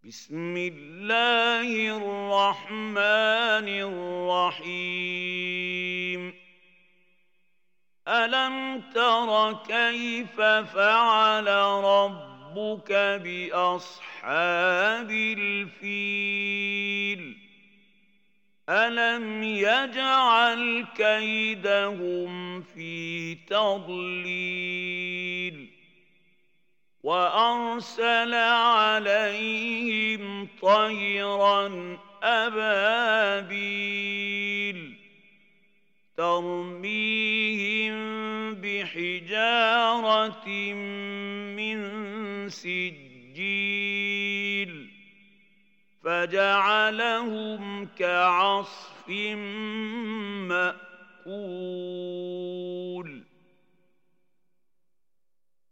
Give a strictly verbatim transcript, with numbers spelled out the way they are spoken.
بسم الله الرحمن الرحيم. ألم تر كيف فعل ربك بأصحاب الفيل؟ ألم يجعل كيدهم في تضليل وأرسل عليهم طيرا أبابيل ترميهم بحجارة من سجيل فجعلهم كعصف مأكول.